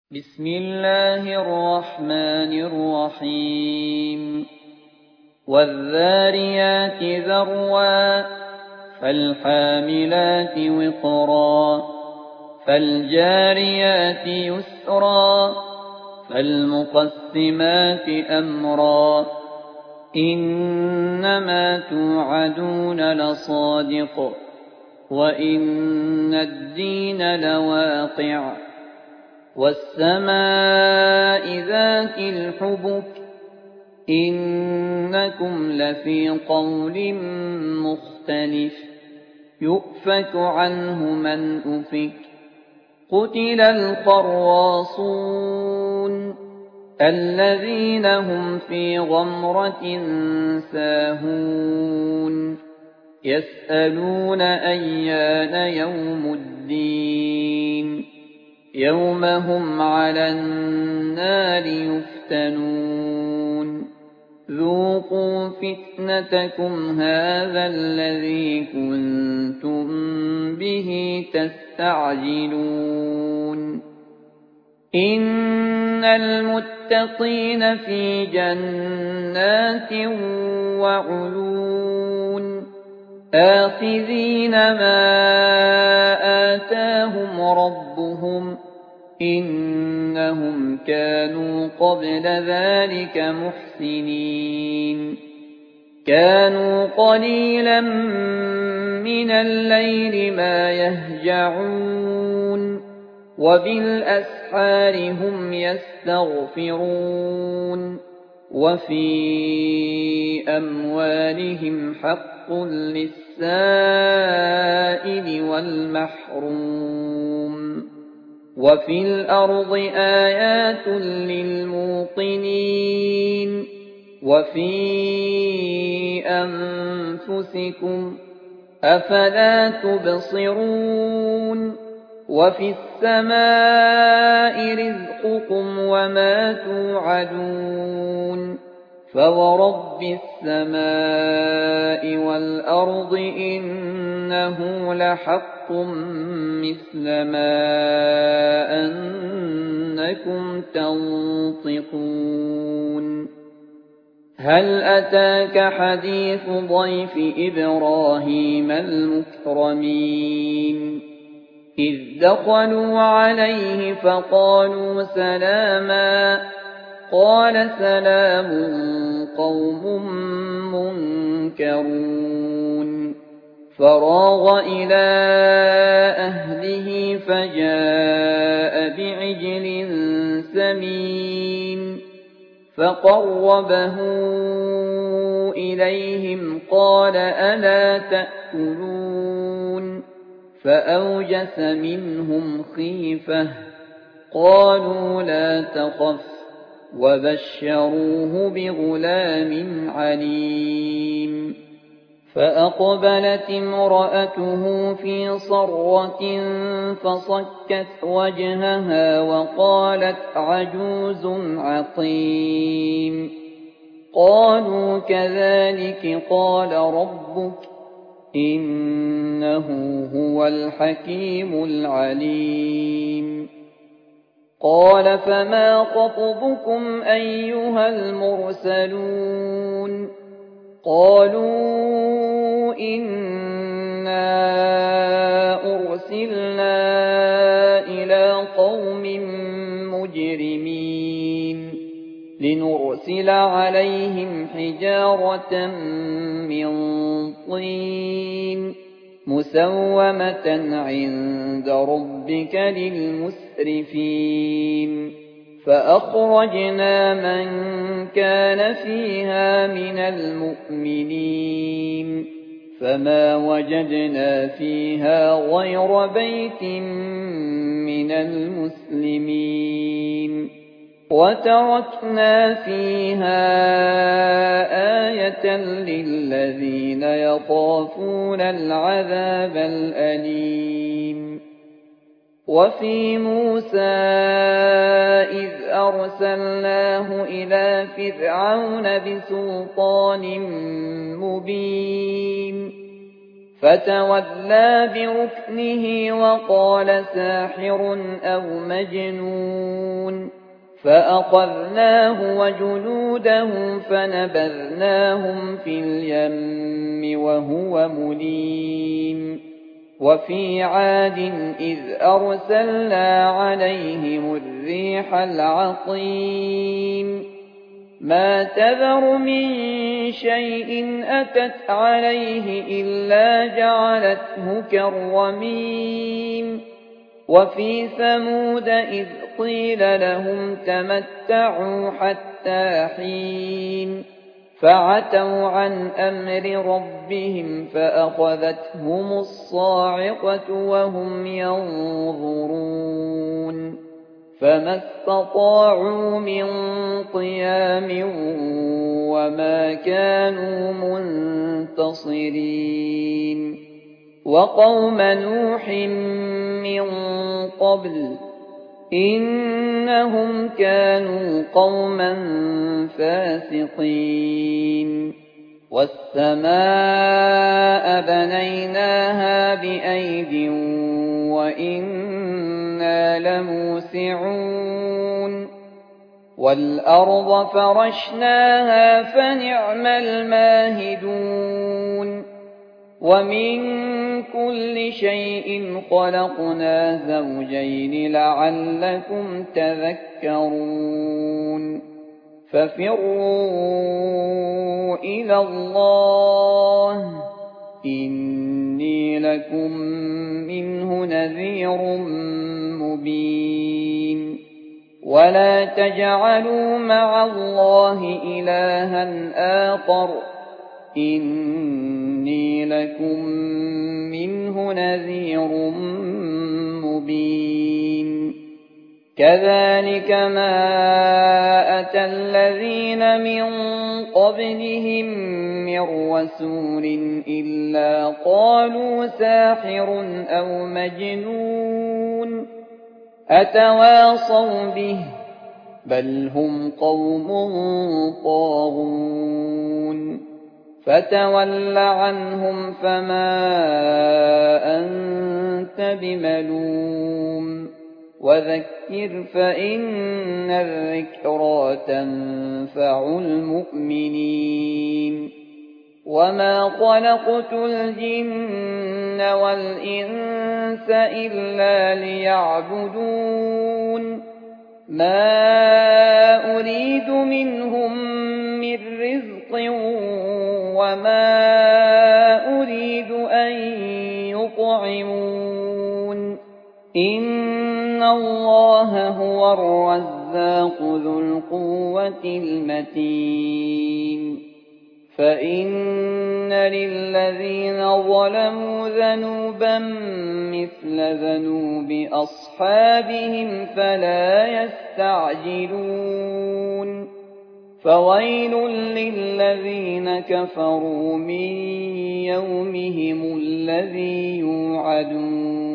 بسم الله الرحمن الرحيم والذاريات ذروا فالحاملات وقرا فالجاريات يسرا فالمقسمات أمرا إنما توعدون لصادق وإن الدين لواقع والسماء ذات الحبك إنكم لفي قول مختلف يؤفك عنه من أفك قتل القراصون الذين هم في غمرة ساهون يسألون أيان يوم الدين يوم هم على النار يفتنون ذوقوا فتنتكم هذا الذي كنتم به تستعجلون إن المتقين في جنات وعيون آخذين ما آتاهم ربهم إنهم كانوا قبل ذلك محسنين كانوا قليلا من الليل ما يهجعون وبالأسحار هم يستغفرون وفي أموالهم حق للسائل والمحروم وفي الأرض آيات للموقنين وفي أنفسكم أفلا تبصرون وفي السماء رزقكم وما توعدون فورب السماء والأرض إنه لحق مثل ما أنكم تنطقون هل أتاك حديث ضيف إبراهيم المكرمين إذ دخلوا عليه فقالوا سلاما قال سلام قوم منكرون فراغ إلى أهله فجاء بعجل سمين فقربه إليهم قال ألا تأكلون فأوجس منهم خيفة قالوا لا تخف وبشروه بغلام عليم فأقبلت امرأته في صرة فصكت وجهها وقالت عجوز عقيم قالوا كذلك قال ربك إنه هو الحكيم العليم قال فما خطبكم أيها المرسلون قالوا إنا أرسلنا إلى قوم مجرمين لنرسل عليهم حجارة من طين مسومة عند ربك للمسرفين فأخرجنا من كان فيها من المؤمنين فما وجدنا فيها غير بيت من المسلمين وتركنا فيها آية للذين يخافون العذاب الأليم وفي موسى إذ أرسلناه إلى فرعون بسلطان مبين فتولى بركنه وقال ساحر أو مجنون فأخذناه وجنوده فنبذناهم في اليم وهو مليم وفي عاد إذ أرسلنا عليهم الريح العقيم ما تذر من شيء أتت عليه إلا جعلته كالرميم وفي ثمود إذ قيل لهم تمتعوا حتى حين فعتوا عن أمر ربهم فأخذتهم الصاعقة وهم ينظرون فما استطاعوا من قيام وما كانوا منتصرين وقوم نوح من قبل إنهم كانوا قوما فاسقين والسماء بنيناها بأيد وإنا لموسعون والأرض فرشناها فنعم الماهدون ومن كل شيء خلقنا زوجين لعلكم تذكرون ففروا إلى الله إني لكم منه نذير مبين ولا تجعلوا مع الله إلها آخر إني لكم منه نذير مبين كذلك ما أتى الذين من قبلهم من رسول إلا قالوا ساحر أو مجنون أتواصوا به بل هم قوم طاغون فتول عنهم فما أنت بملوم وذكر فإن الذكرى تنفع المؤمنين وما خلقت الجن والإنس إلا ليعبدون ما أريد منهم من رزق وما أريد أن يطعمون إن الله هو الرزاق ذو القوة المتين فإن للذين ظلموا ذنوبا مثل ذنوب أصحابهم فلا يستعجلون فويل للذين كفروا من يومهم الذي يوعدون